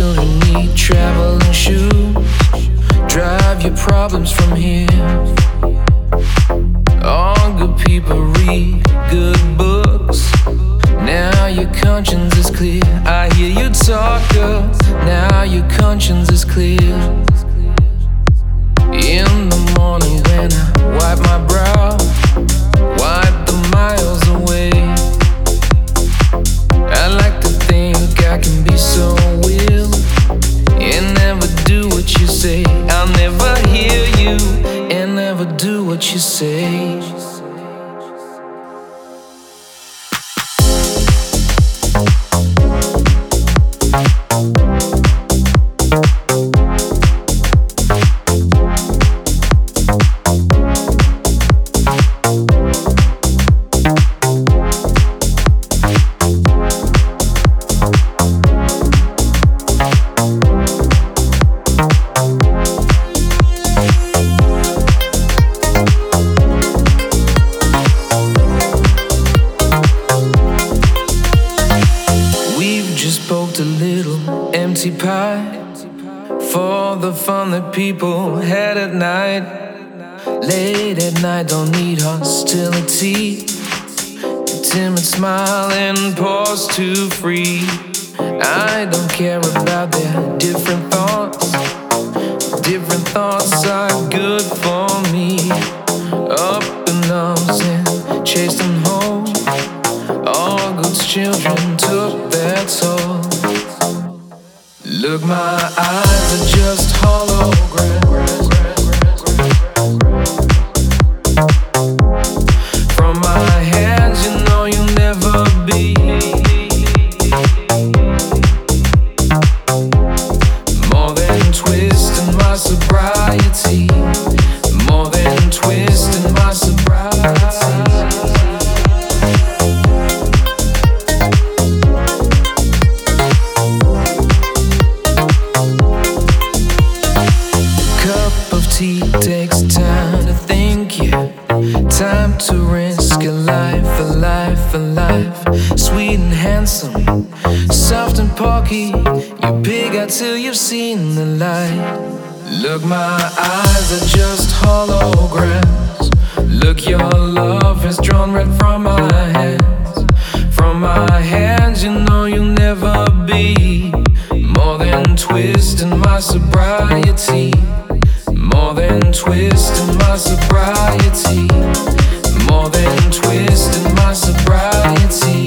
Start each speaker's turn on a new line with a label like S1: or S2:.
S1: children need traveling shoes. Drive your problems from here. All good people read good books. Now your conscience is clear. I hear you talk, girl. Now your conscience is clear. In the morning when I wipe my brow, wipe the miles away. I like to think I can be so real and never do what you say. I'll never hear you and never do what you say. Poked a little empty pie for the fun that people had at night. Late at night, don't need hostility. Timid smile and pause to free. I don't care about their different thoughts. Different thoughts are good for me. Up in arms and chased them home. All God's children took their toll. Look, my eyes are just holograms. From my hands, you know you'll never be more than twist in my sobriety. More than twist in my sobriety. Tea takes time to think, yeah. Time to risk a life, a life, a life. Sweet and handsome, soft and porky. You pig out till you've seen the light. Look, my eyes are just holograms. Look, your love has drawn red from my hands. From my hands, you know you'll never be more than twist in my sobriety. More than twist in my sobriety. More than twist in my sobriety.